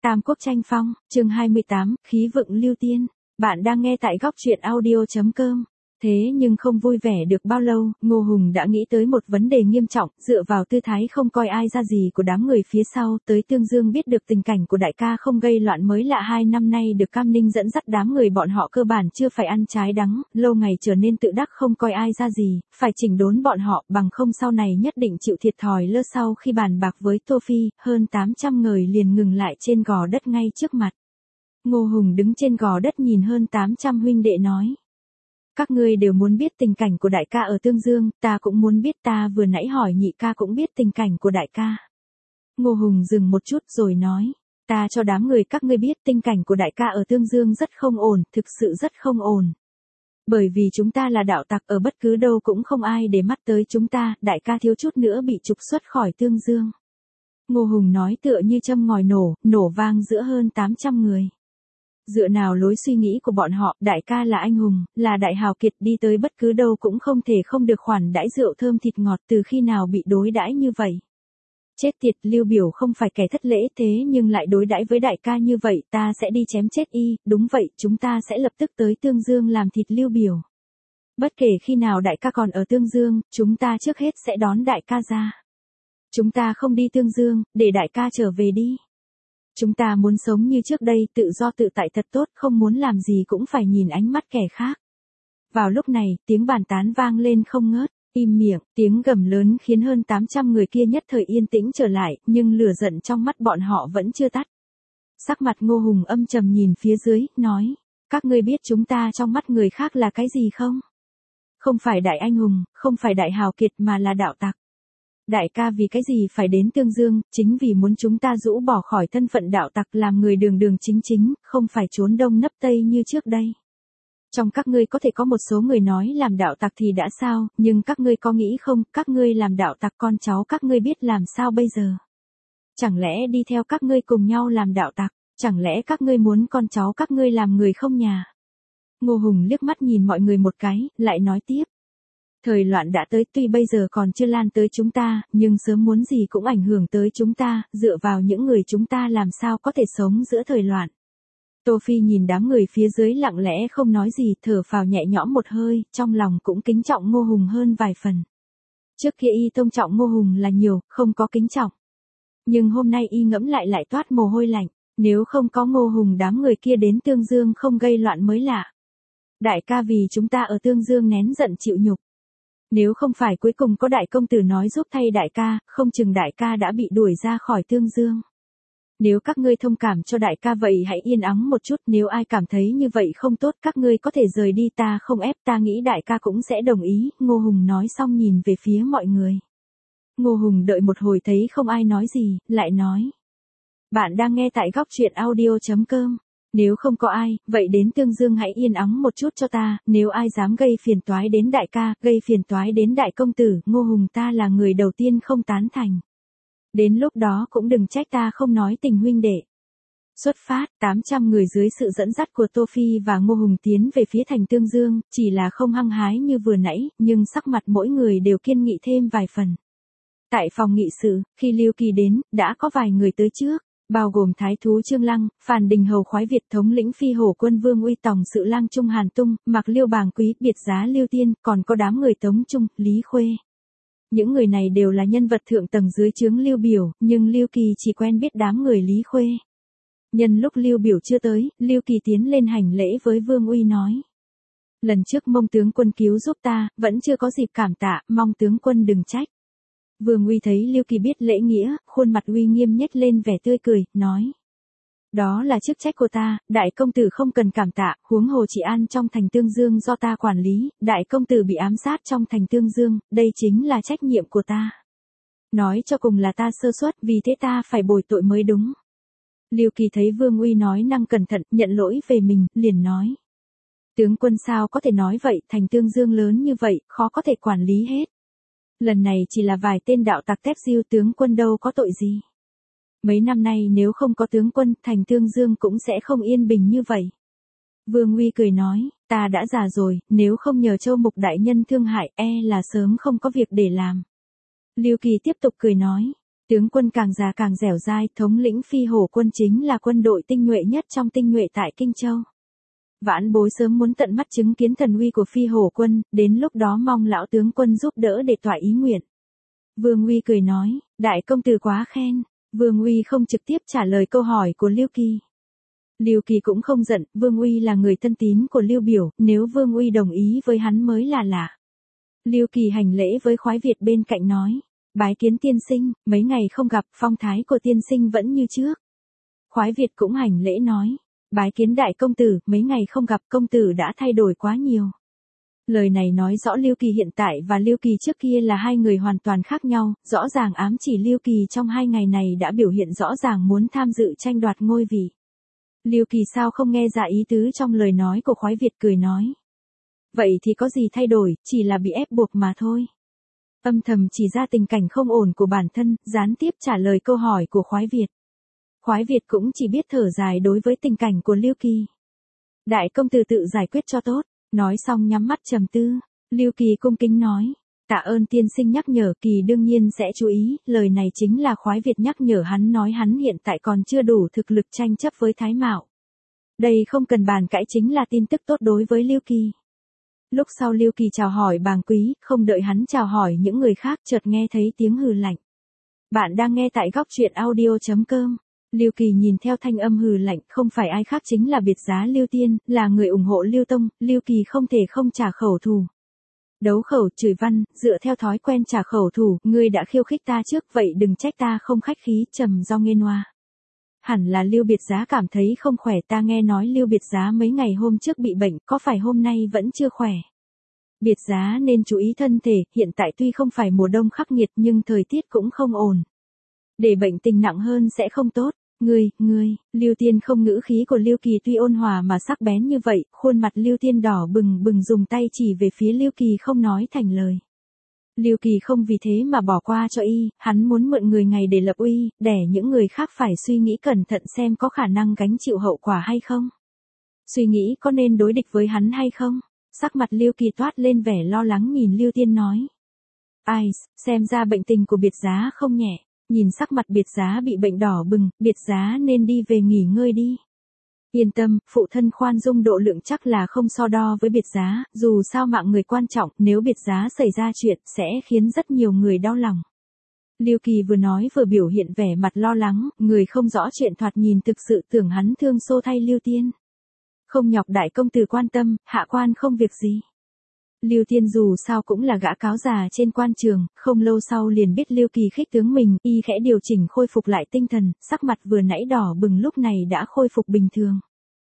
Tam Quốc tranh phong, chương 28, khí vượng lưu tiên. Bạn đang nghe tại góc truyện audio.com. Thế nhưng không vui vẻ được bao lâu, Ngô Hùng đã nghĩ tới một vấn đề nghiêm trọng, dựa vào tư thái không coi ai ra gì của đám người phía sau, tới Tương Dương biết được tình cảnh của đại ca không gây loạn mới lạ. 2 năm nay được Cam Ninh dẫn dắt đám người bọn họ cơ bản chưa phải ăn trái đắng, lâu ngày trở nên tự đắc không coi ai ra gì, phải chỉnh đốn bọn họ, bằng không sau này nhất định chịu thiệt thòi lơ. Sau khi bàn bạc với Tô Phi, hơn 800 người liền ngừng lại trên gò đất ngay trước mặt. Ngô Hùng đứng trên gò đất nhìn hơn 800 huynh đệ nói. Các ngươi đều muốn biết tình cảnh của đại ca ở Tương Dương, ta cũng muốn biết. Ta vừa nãy hỏi nhị ca cũng biết tình cảnh của đại ca. Ngô Hùng dừng một chút rồi nói, ta cho đám người các ngươi biết tình cảnh của đại ca ở Tương Dương rất không ổn, thực sự rất không ổn. Bởi vì chúng ta là đạo tặc, ở bất cứ đâu cũng không ai để mắt tới chúng ta, đại ca thiếu chút nữa bị trục xuất khỏi Tương Dương. Ngô Hùng nói tựa như châm ngòi nổ vang giữa hơn 800 người. Dựa nào lối suy nghĩ của bọn họ, đại ca là anh hùng, là đại hào kiệt, đi tới bất cứ đâu cũng không thể không được khoản đãi rượu thơm thịt ngọt, từ khi nào bị đối đãi như vậy. Chết tiệt, Lưu Biểu không phải kẻ thất lễ thế nhưng lại đối đãi với đại ca như vậy, ta sẽ đi chém chết y. Đúng vậy, chúng ta sẽ lập tức tới Tương Dương làm thịt Lưu Biểu. Bất kể khi nào đại ca còn ở Tương Dương, chúng ta trước hết sẽ đón đại ca ra. Chúng ta không đi Tương Dương, để đại ca trở về đi. Chúng ta muốn sống như trước đây, tự do tự tại thật tốt, không muốn làm gì cũng phải nhìn ánh mắt kẻ khác. Vào lúc này, tiếng bàn tán vang lên không ngớt, im miệng, tiếng gầm lớn khiến hơn 800 người kia nhất thời yên tĩnh trở lại, nhưng lửa giận trong mắt bọn họ vẫn chưa tắt. Sắc mặt Ngô Hùng âm trầm nhìn phía dưới, nói, các ngươi biết chúng ta trong mắt người khác là cái gì không? Không phải đại anh hùng, không phải đại hào kiệt mà là đạo tặc. Đại ca vì cái gì phải đến Tương Dương, chính vì muốn chúng ta rũ bỏ khỏi thân phận đạo tặc, làm người đường đường chính chính, không phải trốn đông nấp tây như trước đây. Trong các ngươi có thể có một số người nói làm đạo tặc thì đã sao, nhưng các ngươi có nghĩ không, các ngươi làm đạo tặc con cháu các ngươi biết làm sao bây giờ? Chẳng lẽ đi theo các ngươi cùng nhau làm đạo tặc, chẳng lẽ các ngươi muốn con cháu các ngươi làm người không nhà? Ngô Hùng liếc mắt nhìn mọi người một cái, lại nói tiếp. Thời loạn đã tới, tuy bây giờ còn chưa lan tới chúng ta, nhưng sớm muốn gì cũng ảnh hưởng tới chúng ta, dựa vào những người chúng ta làm sao có thể sống giữa thời loạn. Tô Phi nhìn đám người phía dưới lặng lẽ không nói gì, thở phào nhẹ nhõm một hơi, trong lòng cũng kính trọng Ngô Hùng hơn vài phần. Trước kia y tôn trọng Ngô Hùng là nhiều, không có kính trọng. Nhưng hôm nay y ngẫm lại toát mồ hôi lạnh, nếu không có Ngô Hùng đám người kia đến Tương Dương không gây loạn mới lạ. Đại ca vì chúng ta ở Tương Dương nén giận chịu nhục. Nếu không phải cuối cùng có đại công tử nói giúp thay đại ca, không chừng đại ca đã bị đuổi ra khỏi Tương Dương. Nếu các ngươi thông cảm cho đại ca vậy hãy yên ắng một chút, nếu ai cảm thấy như vậy không tốt các ngươi có thể rời đi, ta không ép, ta nghĩ đại ca cũng sẽ đồng ý. Ngô Hùng nói xong nhìn về phía mọi người. Ngô Hùng đợi một hồi thấy không ai nói gì, lại nói. Bạn đang nghe tại góc truyện audio.com. Nếu không có ai, vậy đến Tương Dương hãy yên ắng một chút cho ta, nếu ai dám gây phiền toái đến đại ca, gây phiền toái đến đại công tử, Ngô Hùng ta là người đầu tiên không tán thành. Đến lúc đó cũng đừng trách ta không nói tình huynh đệ. Xuất phát, 800 người dưới sự dẫn dắt của Tô Phi và Ngô Hùng tiến về phía thành Tương Dương, chỉ là không hăng hái như vừa nãy, nhưng sắc mặt mỗi người đều kiên nghị thêm vài phần. Tại phòng nghị sự, khi Lưu Kỳ đến, đã có vài người tới trước. Bao gồm Thái thú Trương Lăng, Phàn Đình Hầu Khoái Việt thống lĩnh Phi Hổ quân Vương Uy Tòng sự lang Trung Hàn Tung, Mạc Liêu Bàng Quý, biệt giá Lưu Tiên, còn có đám người Tống Trung, Lý Khuê. Những người này đều là nhân vật thượng tầng dưới trướng Lưu Biểu, nhưng Lưu Kỳ chỉ quen biết đám người Lý Khuê. Nhân lúc Lưu Biểu chưa tới, Lưu Kỳ tiến lên hành lễ với Vương Uy nói. Lần trước Mông tướng quân cứu giúp ta, vẫn chưa có dịp cảm tạ, mong tướng quân đừng trách. Vương Uy thấy Lưu Kỳ biết lễ nghĩa, khuôn mặt uy nghiêm nhếch lên vẻ tươi cười, nói. Đó là chức trách của ta, đại công tử không cần cảm tạ, huống hồ trị an trong thành Tương Dương do ta quản lý, đại công tử bị ám sát trong thành Tương Dương, đây chính là trách nhiệm của ta. Nói cho cùng là ta sơ suất, vì thế ta phải bồi tội mới đúng. Lưu Kỳ thấy Vương Uy nói năng cẩn thận, nhận lỗi về mình, liền nói. Tướng quân sao có thể nói vậy, thành Tương Dương lớn như vậy, khó có thể quản lý hết. Lần này chỉ là vài tên đạo tặc tép diêu, tướng quân đâu có tội gì. Mấy năm nay nếu không có tướng quân, thành Tương Dương cũng sẽ không yên bình như vậy. Vương Uy cười nói, ta đã già rồi, nếu không nhờ Châu Mục đại nhân thương hại, là sớm không có việc để làm. Lưu Kỳ tiếp tục cười nói, Tướng quân càng già càng dẻo dai, thống lĩnh Phi Hổ quân chính là quân đội tinh nhuệ nhất trong tinh nhuệ tại Kinh Châu. Vãn bối sớm muốn tận mắt chứng kiến thần uy của Phi Hổ quân, đến lúc đó mong lão tướng quân giúp đỡ để tỏa ý nguyện. Vương Uy cười nói, đại công tử quá khen. Vương Uy không trực tiếp trả lời câu hỏi của Lưu Kỳ. Lưu Kỳ cũng không giận, Vương Uy là người thân tín của Lưu Biểu, nếu Vương Uy đồng ý với hắn mới là lạ. Lưu Kỳ hành lễ với Khoái Việt bên cạnh nói, bái kiến tiên sinh, mấy ngày không gặp, phong thái của tiên sinh vẫn như trước. Khoái Việt cũng hành lễ nói, bái kiến đại công tử, mấy ngày không gặp công tử đã thay đổi quá nhiều. Lời này nói rõ Lưu Kỳ hiện tại và Lưu Kỳ trước kia là hai người hoàn toàn khác nhau, rõ ràng ám chỉ Lưu Kỳ trong 2 ngày này đã biểu hiện rõ ràng muốn tham dự tranh đoạt ngôi vị. Lưu Kỳ sao không nghe ra ý tứ trong lời nói của Khoái Việt, cười nói. Vậy thì có gì thay đổi, chỉ là bị ép buộc mà thôi. Âm thầm chỉ ra tình cảnh không ổn của bản thân, gián tiếp trả lời câu hỏi của Khoái Việt. Khoái Việt cũng chỉ biết thở dài đối với tình cảnh của Lưu Kỳ. Đại công tử tự giải quyết cho tốt, nói xong nhắm mắt trầm tư. Lưu Kỳ cung kính nói, tạ ơn tiên sinh nhắc nhở, Kỳ đương nhiên sẽ chú ý, lời này chính là Khoái Việt nhắc nhở hắn, nói hắn hiện tại còn chưa đủ thực lực tranh chấp với Thái Mạo. Đây không cần bàn cãi, chính là tin tức tốt đối với Lưu Kỳ. Lúc sau Lưu Kỳ chào hỏi Bàng Quý, không đợi hắn chào hỏi những người khác chợt nghe thấy tiếng hừ lạnh. Bạn đang nghe tại góc truyện audio.com. Lưu Kỳ nhìn theo thanh âm hừ lạnh, không phải ai khác chính là Biệt Giá Lưu Tiên, là người ủng hộ Lưu Tông, Lưu Kỳ không thể không trả khẩu thù. Đấu khẩu chửi văn, dựa theo thói quen trả khẩu thù, ngươi đã khiêu khích ta trước, vậy đừng trách ta không khách khí, trầm do nghênh hoa. Hẳn là Lưu Biệt Giá cảm thấy không khỏe, ta nghe nói Lưu Biệt Giá mấy ngày hôm trước bị bệnh, có phải hôm nay vẫn chưa khỏe? Biệt Giá nên chú ý thân thể, hiện tại tuy không phải mùa đông khắc nghiệt nhưng thời tiết cũng không ổn. Để bệnh tình nặng hơn sẽ không tốt. Ngươi, Lưu Tiên không, ngữ khí của Lưu Kỳ tuy ôn hòa mà sắc bén như vậy, khuôn mặt Lưu Tiên đỏ bừng bừng, dùng tay chỉ về phía Lưu Kỳ không nói thành lời. Lưu Kỳ không vì thế mà bỏ qua cho y, hắn muốn mượn người ngày để lập uy, để những người khác phải suy nghĩ cẩn thận xem có khả năng gánh chịu hậu quả hay không. Suy nghĩ có nên đối địch với hắn hay không. Sắc mặt Lưu Kỳ toát lên vẻ lo lắng, nhìn Lưu Tiên nói. Ai, xem ra bệnh tình của Biệt Giá không nhẹ. Nhìn sắc mặt Biệt Giá bị bệnh đỏ bừng, Biệt Giá nên đi về nghỉ ngơi đi. Yên tâm, phụ thân khoan dung độ lượng chắc là không so đo với Biệt Giá, dù sao mạng người quan trọng, nếu Biệt Giá xảy ra chuyện, sẽ khiến rất nhiều người đau lòng. Lưu Kỳ vừa nói vừa biểu hiện vẻ mặt lo lắng, người không rõ chuyện thoạt nhìn thực sự tưởng hắn thương xô thay Lưu Tiên. Không nhọc đại công tử quan tâm, hạ quan không việc gì. Lưu Tiên dù sao cũng là gã cáo già trên quan trường, không lâu sau liền biết Lưu Kỳ khích tướng mình, y khẽ điều chỉnh khôi phục lại tinh thần, sắc mặt vừa nãy đỏ bừng lúc này đã khôi phục bình thường.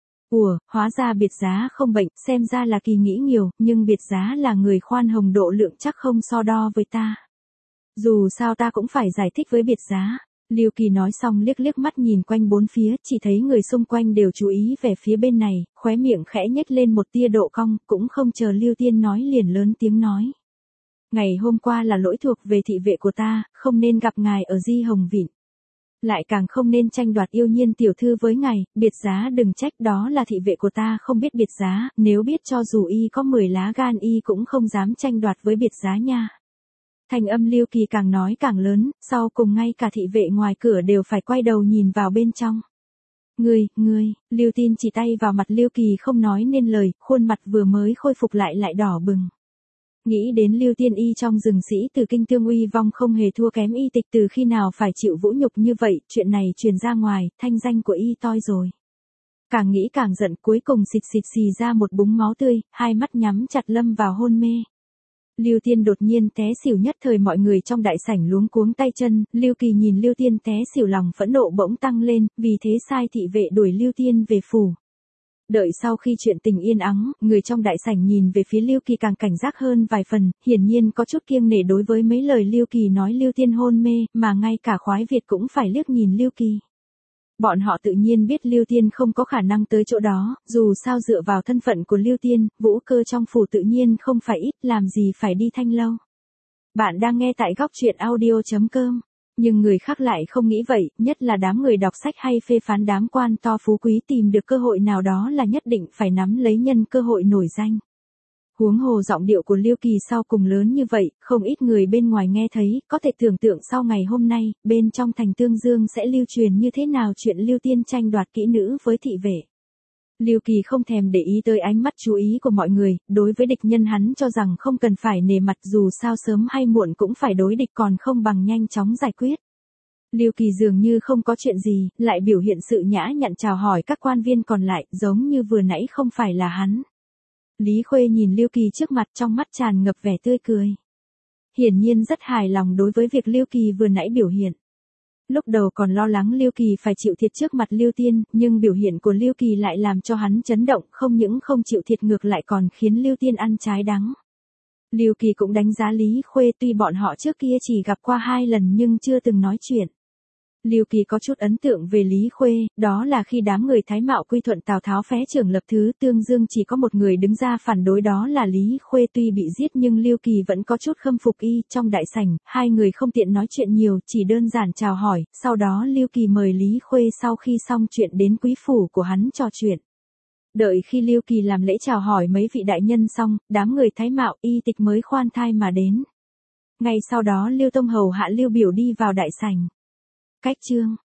Hóa ra Biệt Giá không bệnh, xem ra là Kỳ nghĩ nhiều, nhưng Biệt Giá là người khoan hồng độ lượng chắc không so đo với ta. Dù sao ta cũng phải giải thích với Biệt Giá. Lưu Kỳ nói xong liếc liếc mắt nhìn quanh bốn phía, chỉ thấy người xung quanh đều chú ý về phía bên này, khóe miệng khẽ nhếch lên một tia độ cong, cũng không chờ Lưu Tiên nói liền lớn tiếng nói. Ngày hôm qua là lỗi thuộc về thị vệ của ta, không nên gặp ngài ở Di Hồng Vịn. Lại càng không nên tranh đoạt Yêu Nhiên tiểu thư với ngài, Biệt Giá đừng trách, đó là thị vệ của ta không biết Biệt Giá, nếu biết cho dù y có 10 lá gan y cũng không dám tranh đoạt với Biệt Giá nha. Thanh âm Lưu Kỳ càng nói càng lớn, sau cùng ngay cả thị vệ ngoài cửa đều phải quay đầu nhìn vào bên trong. Ngươi, Lưu Tin chỉ tay vào mặt Lưu Kỳ không nói nên lời, khuôn mặt vừa mới khôi phục lại đỏ bừng. Nghĩ đến Lưu Tiên y trong rừng sĩ từ kinh tương uy vong không hề thua kém y tịch, từ khi nào phải chịu vũ nhục như vậy, chuyện này truyền ra ngoài, thanh danh của y toi rồi. Càng nghĩ càng giận, cuối cùng xịt xì ra một búng máu tươi, hai mắt nhắm chặt lâm vào hôn mê. Lưu Tiên đột nhiên té xỉu, nhất thời mọi người trong đại sảnh luống cuống tay chân, Lưu Kỳ nhìn Lưu Tiên té xỉu lòng phẫn nộ bỗng tăng lên, vì thế sai thị vệ đuổi Lưu Tiên về phủ. Đợi sau khi chuyện tình yên ắng, người trong đại sảnh nhìn về phía Lưu Kỳ càng cảnh giác hơn vài phần, hiển nhiên có chút kiêng nể đối với mấy lời Lưu Kỳ nói Lưu Tiên hôn mê, mà ngay cả Khoái Việt cũng phải liếc nhìn Lưu Kỳ. Bọn họ tự nhiên biết Lưu Tiên không có khả năng tới chỗ đó, dù sao dựa vào thân phận của Lưu Tiên, vũ cơ trong phủ tự nhiên không phải ít, làm gì phải đi Thanh Lâu. Bạn đang nghe tại góc truyện audio.com. Nhưng người khác lại không nghĩ vậy, nhất là đám người đọc sách hay phê phán đám quan to phú quý, tìm được cơ hội nào đó là nhất định phải nắm lấy, nhân cơ hội nổi danh. Huống hồ giọng điệu của Lưu Kỳ sau cùng lớn như vậy, không ít người bên ngoài nghe thấy, có thể tưởng tượng sau ngày hôm nay, bên trong thành Tương Dương sẽ lưu truyền như thế nào chuyện Lưu Tiên tranh đoạt kỹ nữ với thị vệ. Lưu Kỳ không thèm để ý tới ánh mắt chú ý của mọi người, đối với địch nhân hắn cho rằng không cần phải nể mặt, dù sao sớm hay muộn cũng phải đối địch, còn không bằng nhanh chóng giải quyết. Lưu Kỳ dường như không có chuyện gì, lại biểu hiện sự nhã nhặn chào hỏi các quan viên còn lại, giống như vừa nãy không phải là hắn. Lý Khuê nhìn Lưu Kỳ trước mặt, trong mắt tràn ngập vẻ tươi cười. Hiển nhiên rất hài lòng đối với việc Lưu Kỳ vừa nãy biểu hiện. Lúc đầu còn lo lắng Lưu Kỳ phải chịu thiệt trước mặt Lưu Tiên, nhưng biểu hiện của Lưu Kỳ lại làm cho hắn chấn động, không những không chịu thiệt ngược lại còn khiến Lưu Tiên ăn trái đắng. Lưu Kỳ cũng đánh giá Lý Khuê, tuy bọn họ trước kia chỉ gặp qua 2 lần nhưng chưa từng nói chuyện. Lưu Kỳ có chút ấn tượng về Lý Khuê, đó là khi đám người Thái Mạo quy thuận Tào Tháo phé trưởng lập thứ Tương Dương chỉ có một người đứng ra phản đối, đó là Lý Khuê. Tuy bị giết nhưng Lưu Kỳ vẫn có chút khâm phục y. Trong đại sảnh, hai người không tiện nói chuyện nhiều, chỉ đơn giản chào hỏi, sau đó Lưu Kỳ mời Lý Khuê sau khi xong chuyện đến quý phủ của hắn trò chuyện. Đợi khi Lưu Kỳ làm lễ chào hỏi mấy vị đại nhân xong, đám người Thái Mạo y tịch mới khoan thai mà đến. Ngay sau đó Lưu Tông hầu hạ Lưu Biểu đi vào đại sảnh. Cách chương